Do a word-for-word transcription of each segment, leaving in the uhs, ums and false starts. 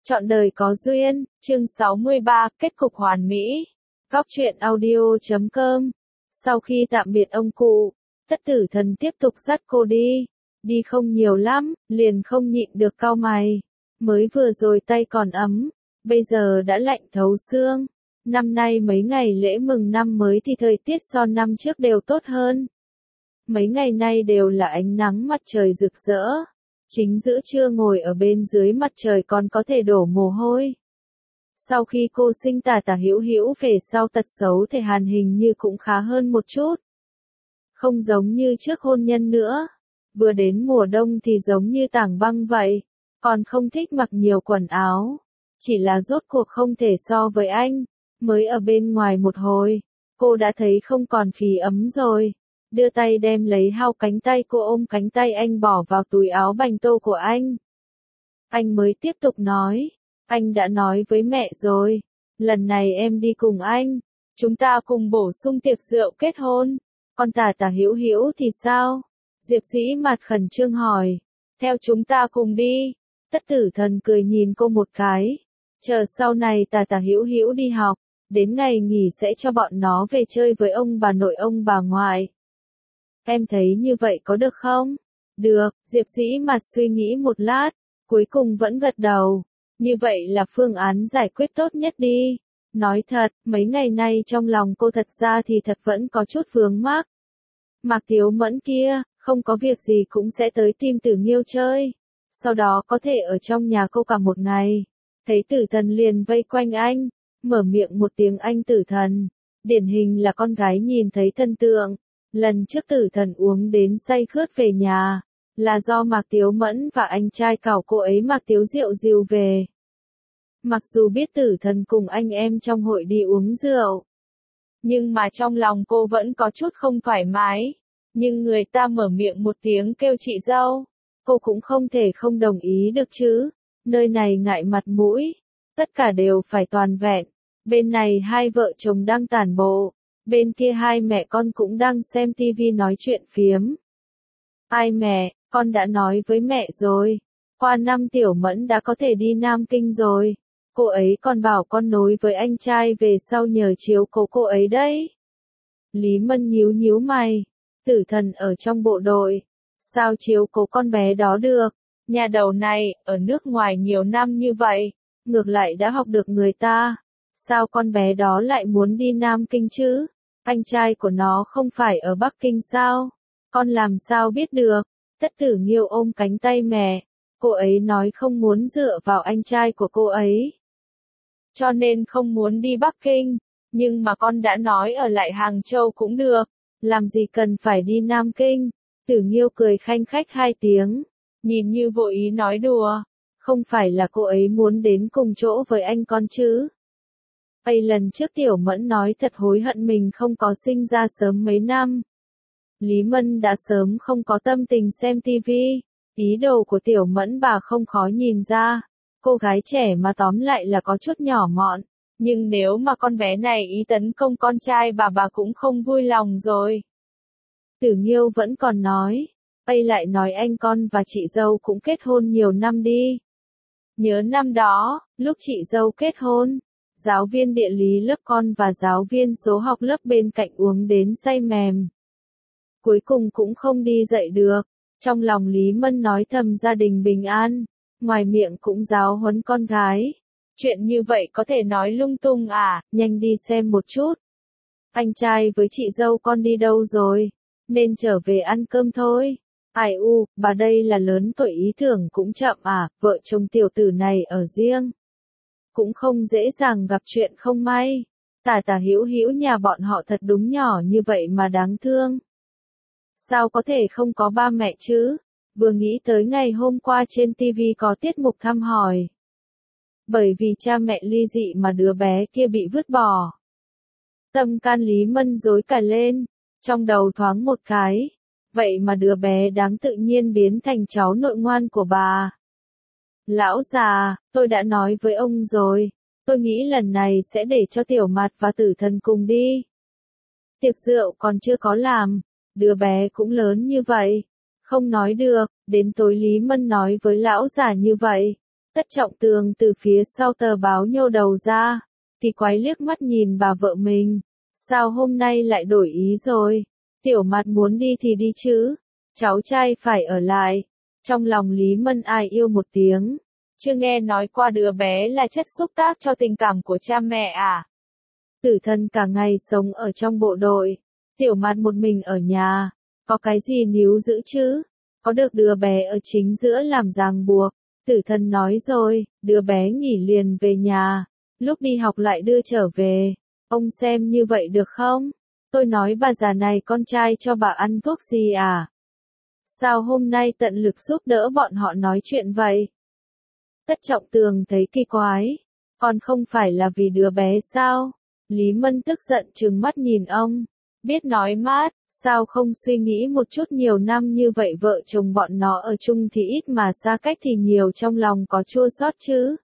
Trọn đời có duyên, chương sáu mươi ba, kết cục hoàn mỹ. Góc truyện audio chấm com. Sau khi tạm biệt ông cụ, Tất Tử Thần tiếp tục dắt cô đi. Đi không nhiều lắm, liền không nhịn được cau mày. Mới vừa rồi tay còn ấm, bây giờ đã lạnh thấu xương. Năm nay mấy ngày lễ mừng năm mới thì thời tiết so năm trước đều tốt hơn. Mấy ngày nay đều là ánh nắng mặt trời rực rỡ. Chính giữa trưa ngồi ở bên dưới mặt trời còn có thể đổ mồ hôi. Sau khi cô sinh Tả Tả Hữu Hữu về sau tật xấu thể Hàn hình như cũng khá hơn một chút. Không giống như trước hôn nhân nữa. Vừa đến mùa đông thì giống như tảng băng vậy. Còn không thích mặc nhiều quần áo. Chỉ là rốt cuộc không thể so với anh. Mới ở bên ngoài một hồi, cô đã thấy không còn khí ấm rồi. Đưa tay đem lấy hao cánh tay cô ôm cánh tay anh bỏ vào túi áo bành tô của anh. Anh mới tiếp tục nói, anh đã nói với mẹ rồi, lần này em đi cùng anh, chúng ta cùng bổ sung tiệc rượu kết hôn, còn Tả Tả Hữu Hữu thì sao? Diệp Dĩ Mạt khẩn trương hỏi, theo chúng ta cùng đi. Tất Tử Thần cười nhìn cô một cái, chờ sau này Tả Tả Hữu Hữu đi học, đến ngày nghỉ sẽ cho bọn nó về chơi với ông bà nội ông bà ngoại. Em thấy như vậy có được không? Được, Diệp Dĩ Mạt suy nghĩ một lát, cuối cùng vẫn gật đầu. Như vậy là phương án giải quyết tốt nhất đi. Nói thật, mấy ngày nay trong lòng cô thật ra thì thật vẫn có chút vướng mắc. Mạc Tiếu Mẫn kia, không có việc gì cũng sẽ tới tìm Tử Nghiêu chơi. Sau đó có thể ở trong nhà cô cả một ngày. Thấy Tử Thần liền vây quanh anh, mở miệng một tiếng anh Tử Thần. Điển hình là con gái nhìn thấy thần tượng. Lần trước Tử Thần uống đến say khướt về nhà, là do Mạc Tiếu Mẫn và anh trai cảo cô ấy Mạc Tiếu Diệu dìu về. Mặc dù biết Tử Thần cùng anh em trong hội đi uống rượu, nhưng mà trong lòng cô vẫn có chút không thoải mái. Nhưng người ta mở miệng một tiếng kêu chị dâu, cô cũng không thể không đồng ý được chứ. Nơi này ngại mặt mũi, tất cả đều phải toàn vẹn. Bên này hai vợ chồng đang tản bộ. Bên kia hai mẹ con cũng đang xem tivi nói chuyện phiếm. Ai mẹ, con đã nói với mẹ rồi. Qua năm Tiểu Mẫn đã có thể đi Nam Kinh rồi. Cô ấy còn bảo con nối với anh trai về sau nhờ chiếu cố cô ấy đấy. Lý Mân nhíu nhíu mày. Tử Thần ở trong bộ đội. Sao chiếu cố con bé đó được? Nhà đầu này, ở nước ngoài nhiều năm như vậy. Ngược lại đã học được người ta. Sao con bé đó lại muốn đi Nam Kinh chứ? Anh trai của nó không phải ở Bắc Kinh sao? Con làm sao biết được? Tất Tử Nghiêu ôm cánh tay mẹ. Cô ấy nói không muốn dựa vào anh trai của cô ấy. Cho nên không muốn đi Bắc Kinh. Nhưng mà con đã nói ở lại Hàng Châu cũng được. Làm gì cần phải đi Nam Kinh? Tử Nghiêu cười khanh khách hai tiếng. Nhìn như vô ý nói đùa. Không phải là cô ấy muốn đến cùng chỗ với anh con chứ? Ây lần trước Tiểu Mẫn nói thật hối hận mình không có sinh ra sớm mấy năm. Lý Mân đã sớm không có tâm tình xem tivi. Ý đồ của Tiểu Mẫn bà không khó nhìn ra. Cô gái trẻ mà tóm lại là có chút nhỏ mọn. Nhưng nếu mà con bé này ý tấn công con trai bà bà cũng không vui lòng rồi. Tử Nghiêu vẫn còn nói. Ây lại nói anh con và chị dâu cũng kết hôn nhiều năm đi. Nhớ năm đó, lúc chị dâu kết hôn. Giáo viên địa lý lớp con và giáo viên số học lớp bên cạnh uống đến say mềm. Cuối cùng cũng không đi dậy được. Trong lòng Lý Mân nói thầm gia đình bình an. Ngoài miệng cũng giáo huấn con gái. Chuyện như vậy có thể nói lung tung à, nhanh đi xem một chút. Anh trai với chị dâu con đi đâu rồi? Nên trở về ăn cơm thôi. Ai u, bà đây là lớn tuổi ý tưởng cũng chậm à, vợ chồng tiểu tử này ở riêng. Cũng không dễ dàng gặp chuyện không may. Tả Tả Hữu Hữu nhà bọn họ thật đúng nhỏ như vậy mà đáng thương. Sao có thể không có ba mẹ chứ? Vừa nghĩ tới ngày hôm qua trên tivi có tiết mục thăm hỏi. Bởi vì cha mẹ ly dị mà đứa bé kia bị vứt bỏ. Tâm can Lý Mân rối cả lên. Trong đầu thoáng một cái. Vậy mà đứa bé đáng tự nhiên biến thành cháu nội ngoan của bà. Lão già, tôi đã nói với ông rồi, tôi nghĩ lần này sẽ để cho Tiểu Mạt và Tử Thần cùng đi. Tiệc rượu còn chưa có làm, đứa bé cũng lớn như vậy, không nói được, đến tối Lý Mân nói với lão già như vậy, Tất Trọng Tường từ phía sau tờ báo nhô đầu ra, thì quái liếc mắt nhìn bà vợ mình. Sao hôm nay lại đổi ý rồi? Tiểu Mặt muốn đi thì đi chứ, cháu trai phải ở lại. Trong lòng Lý Mân ai yêu một tiếng. Chưa nghe nói qua đứa bé là chất xúc tác cho tình cảm của cha mẹ à? Tử Thần cả ngày sống ở trong bộ đội, Tiểu Mặt một mình ở nhà, có cái gì níu giữ chứ? Có được đứa bé ở chính giữa làm ràng buộc. Tử Thần nói rồi, đứa bé nghỉ liền về nhà, lúc đi học lại đưa trở về. Ông xem như vậy được không? Tôi nói bà già này con trai cho bà ăn thuốc gì à? Sao hôm nay tận lực giúp đỡ bọn họ nói chuyện vậy? Tất Trọng Tường thấy kỳ quái. Còn không phải là vì đứa bé sao? Lý Mân tức giận trừng mắt nhìn ông. Biết nói mát, sao không suy nghĩ một chút, nhiều năm như vậy vợ chồng bọn nó ở chung thì ít mà xa cách thì nhiều, trong lòng có chua xót chứ?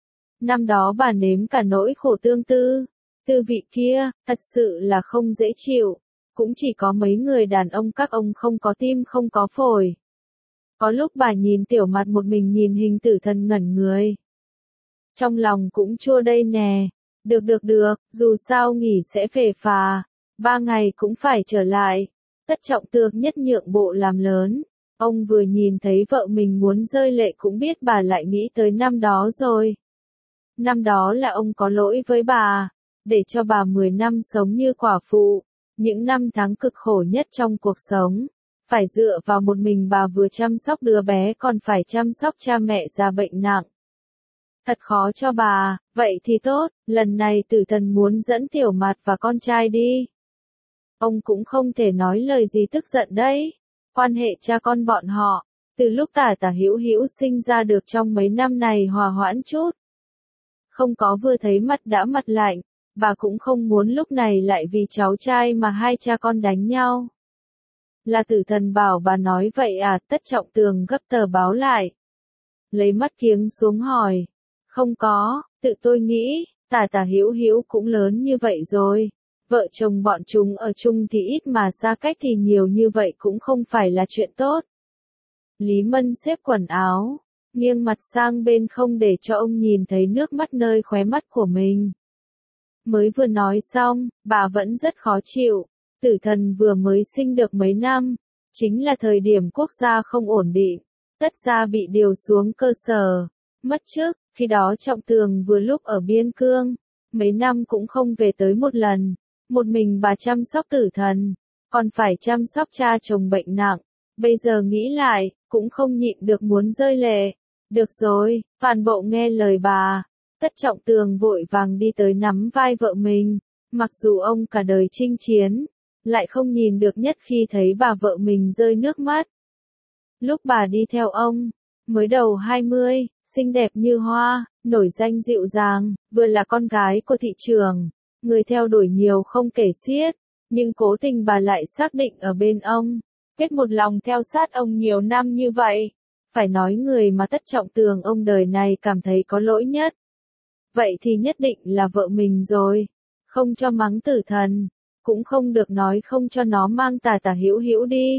Năm đó bà nếm cả nỗi khổ tương tư. Tư vị kia, thật sự là không dễ chịu. Cũng chỉ có mấy người đàn ông các ông không có tim không có phổi. Có lúc bà nhìn Tiểu Mặt một mình nhìn hình Tử Thần ngẩn người. Trong lòng cũng chua đây nè. Được được được, dù sao nghỉ sẽ về phà. Ba ngày cũng phải trở lại. Tất Trọng Tường nhất nhượng bộ làm lớn. Ông vừa nhìn thấy vợ mình muốn rơi lệ cũng biết bà lại nghĩ tới năm đó rồi. Năm đó là ông có lỗi với bà. Để cho bà mười năm sống như quả phụ. Những năm tháng cực khổ nhất trong cuộc sống. Phải dựa vào một mình bà vừa chăm sóc đứa bé còn phải chăm sóc cha mẹ già bệnh nặng. Thật khó cho bà, vậy thì tốt, lần này Tử Thần muốn dẫn Tiểu Mặt và con trai đi. Ông cũng không thể nói lời gì tức giận đấy. Quan hệ cha con bọn họ, từ lúc Tả Tả Hữu Hữu sinh ra được trong mấy năm này hòa hoãn chút. Không có vừa thấy mặt đã mặt lạnh, bà cũng không muốn lúc này lại vì cháu trai mà hai cha con đánh nhau. Là Tử Thần bảo bà nói vậy à? Tất Trọng Tường gấp tờ báo lại. Lấy mắt kiếng xuống hỏi. Không có, tự tôi nghĩ, Tả Tả Hữu Hữu cũng lớn như vậy rồi. Vợ chồng bọn chúng ở chung thì ít mà xa cách thì nhiều, như vậy cũng không phải là chuyện tốt. Lý Mân xếp quần áo, nghiêng mặt sang bên không để cho ông nhìn thấy nước mắt nơi khóe mắt của mình. Mới vừa nói xong, bà vẫn rất khó chịu. Tử Thần vừa mới sinh được mấy năm, chính là thời điểm quốc gia không ổn định, tất gia bị điều xuống cơ sở, mất chức, khi đó Trọng Tường vừa lúc ở biên cương, mấy năm cũng không về tới một lần, một mình bà chăm sóc Tử Thần, còn phải chăm sóc cha chồng bệnh nặng, bây giờ nghĩ lại, cũng không nhịn được muốn rơi lệ. Được rồi, toàn bộ nghe lời bà. Tất Trọng Tường vội vàng đi tới nắm vai vợ mình, mặc dù ông cả đời chinh chiến, lại không nhìn được nhất khi thấy bà vợ mình rơi nước mắt. Lúc bà đi theo ông, mới đầu hai mươi, xinh đẹp như hoa, nổi danh dịu dàng, vừa là con gái của thị trường, người theo đuổi nhiều không kể xiết, nhưng cố tình bà lại xác định ở bên ông, quyết một lòng theo sát ông nhiều năm như vậy. Phải nói người mà Tất Trọng Tường ông đời này cảm thấy có lỗi nhất. Vậy thì nhất định là vợ mình rồi. Không cho mắng Tử Thần, cũng không được nói không cho nó mang Tả Tả Hữu Hữu đi.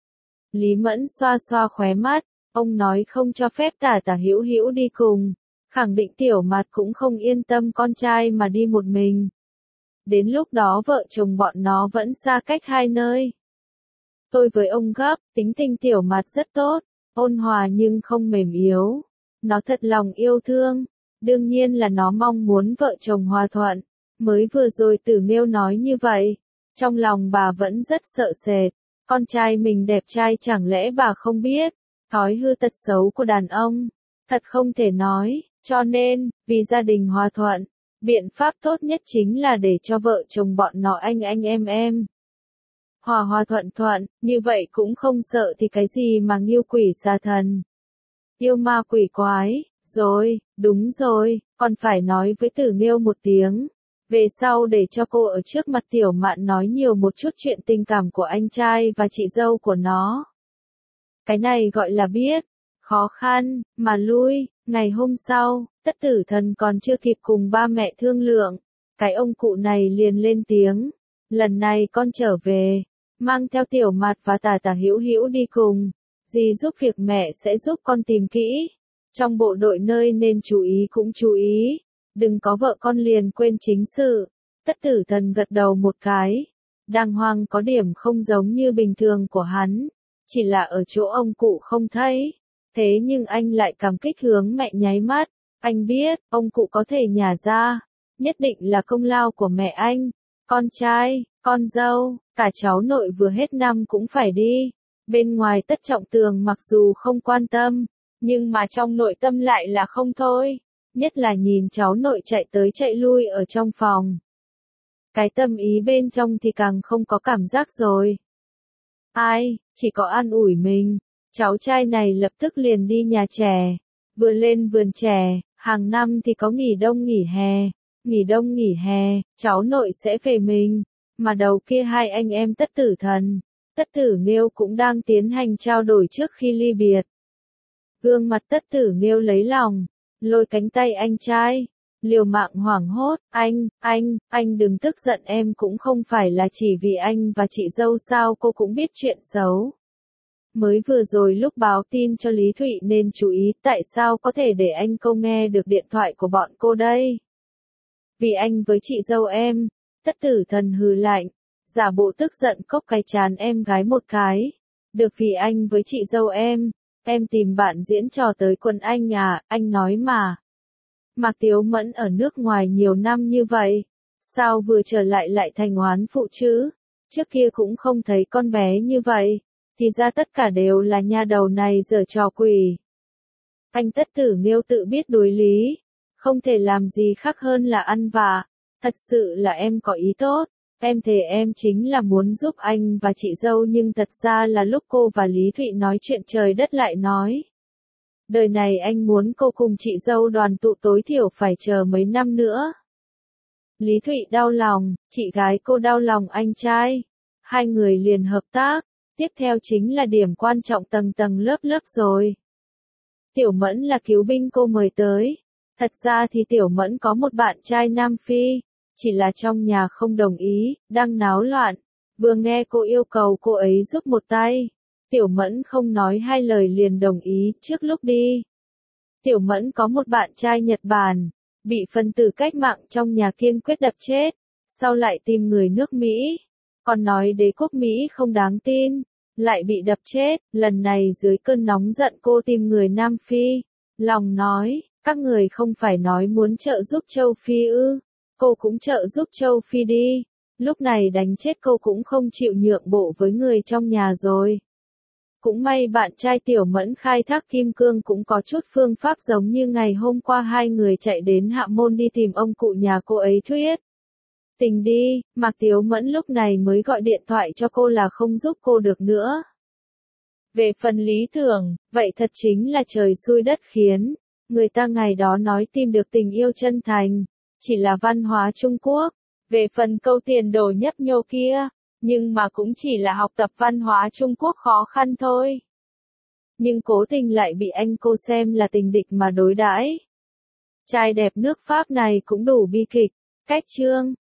Lý Mẫn xoa xoa khóe mắt, ông nói không cho phép Tả Tả Hữu Hữu đi cùng, khẳng định Tiểu Mặt cũng không yên tâm con trai mà đi một mình. Đến lúc đó vợ chồng bọn nó vẫn xa cách hai nơi. Tôi với ông gấp, tính tình Tiểu Mặt rất tốt, ôn hòa nhưng không mềm yếu. Nó thật lòng yêu thương, đương nhiên là nó mong muốn vợ chồng hòa thuận. Mới vừa rồi Tử Nghiêu nói như vậy, trong lòng bà vẫn rất sợ sệt. Con trai mình đẹp trai chẳng lẽ bà không biết, thói hư tật xấu của đàn ông, thật không thể nói, cho nên, vì gia đình hòa thuận, biện pháp tốt nhất chính là để cho vợ chồng bọn nó anh anh em em. Hòa hòa thuận thuận, như vậy cũng không sợ thì cái gì mà nghiêu quỷ xà thần. Yêu ma quỷ quái, rồi, đúng rồi, còn phải nói với Tử Nghiêu một tiếng. Về sau để cho cô ở trước mặt Tiểu Mạn nói nhiều một chút chuyện tình cảm của anh trai và chị dâu của nó. Cái này gọi là biết, khó khăn, mà lui. Ngày hôm sau, Tất Tử Thần còn chưa kịp cùng ba mẹ thương lượng, cái ông cụ này liền lên tiếng. Lần này con trở về, mang theo Tiểu Mạt và Tả Tả Hữu Hữu đi cùng. Dì giúp việc mẹ sẽ giúp con tìm kỹ. Trong bộ đội nơi nên chú ý cũng chú ý, đừng có vợ con liền quên chính sự. Tất Tử Thần gật đầu một cái. Đàng Hoàng có điểm không giống như bình thường của hắn, chỉ là ở chỗ ông cụ không thấy. Thế nhưng anh lại cảm kích hướng mẹ nháy mắt. Anh biết, ông cụ có thể nhả ra, nhất định là công lao của mẹ anh. Con trai, con dâu, cả cháu nội vừa hết năm cũng phải đi. Bên ngoài Tất Trọng Tường mặc dù không quan tâm, nhưng mà trong nội tâm lại là không thôi. Nhất là nhìn cháu nội chạy tới chạy lui ở trong phòng. Cái tâm ý bên trong thì càng không có cảm giác rồi. Ai, chỉ có an ủi mình. Cháu trai này lập tức liền đi nhà trẻ. Vừa lên vườn trẻ, hàng năm thì có nghỉ đông nghỉ hè. Nghỉ đông nghỉ hè, cháu nội sẽ về mình. Mà đầu kia hai anh em Tất Tử Thần, Tất Tử Nghiêu cũng đang tiến hành trao đổi trước khi ly biệt. Gương mặt Tất Tử Nghiêu lấy lòng, lôi cánh tay anh trai, liều mạng hoảng hốt. Anh, anh, anh đừng tức giận, em cũng không phải là chỉ vì anh và chị dâu sao, cô cũng biết chuyện xấu. Mới vừa rồi lúc báo tin cho Lý Thụy nên chú ý, tại sao có thể để anh câu nghe được điện thoại của bọn cô đây? Vì anh với chị dâu em. Tất Tử Thần hừ lạnh, giả bộ tức giận cốc cái chán em gái một cái. Được, vì anh với chị dâu em, em tìm bạn diễn trò tới quần anh à, anh nói mà. Mạc Tiếu Mẫn ở nước ngoài nhiều năm như vậy, sao vừa trở lại lại thành oán phụ chứ? Trước kia cũng không thấy con bé như vậy, thì ra tất cả đều là nha đầu này giở trò quỷ. Anh Tất Tử Nghiêu tự biết đối lý, không thể làm gì khác hơn là ăn vạ. Thật sự là em có ý tốt, em thề em chính là muốn giúp anh và chị dâu, nhưng thật ra là lúc cô và Lý Thụy nói chuyện trời đất lại nói. Đời này anh muốn cô cùng chị dâu đoàn tụ tối thiểu phải chờ mấy năm nữa. Lý Thụy đau lòng, chị gái cô đau lòng anh trai. Hai người liền hợp tác, tiếp theo chính là điểm quan trọng tầng tầng lớp lớp rồi. Tiểu Mẫn là cứu binh cô mời tới. Thật ra thì Tiểu Mẫn có một bạn trai Nam Phi, chỉ là trong nhà không đồng ý, đang náo loạn. Vừa nghe cô yêu cầu cô ấy giúp một tay, Tiểu Mẫn không nói hai lời liền đồng ý. Trước lúc đi, Tiểu Mẫn có một bạn trai Nhật Bản, bị phần tử cách mạng trong nhà kiên quyết đập chết, sau lại tìm người nước Mỹ, còn nói đế quốc Mỹ không đáng tin, lại bị đập chết. Lần này dưới cơn nóng giận cô tìm người Nam Phi, lòng nói, các người không phải nói muốn trợ giúp châu Phi ư, cô cũng trợ giúp châu Phi đi. Lúc này đánh chết cô cũng không chịu nhượng bộ với người trong nhà rồi. Cũng may bạn trai Tiểu Mẫn khai thác kim cương cũng có chút phương pháp, giống như ngày hôm qua hai người chạy đến Hạ Môn đi tìm ông cụ nhà cô ấy thuyết tình đi. Mạc Tiếu Mẫn lúc này mới gọi điện thoại cho cô là không giúp cô được nữa. Về phần lý tưởng, vậy thật chính là trời xui đất khiến. Người ta ngày đó nói tìm được tình yêu chân thành, chỉ là văn hóa Trung Quốc. Về phần câu tiền đồ nhấp nhô kia, nhưng mà cũng chỉ là học tập văn hóa Trung Quốc khó khăn thôi. Nhưng cố tình lại bị anh cô xem là tình địch mà đối đãi. Trai đẹp nước Pháp này cũng đủ bi kịch. Cách chương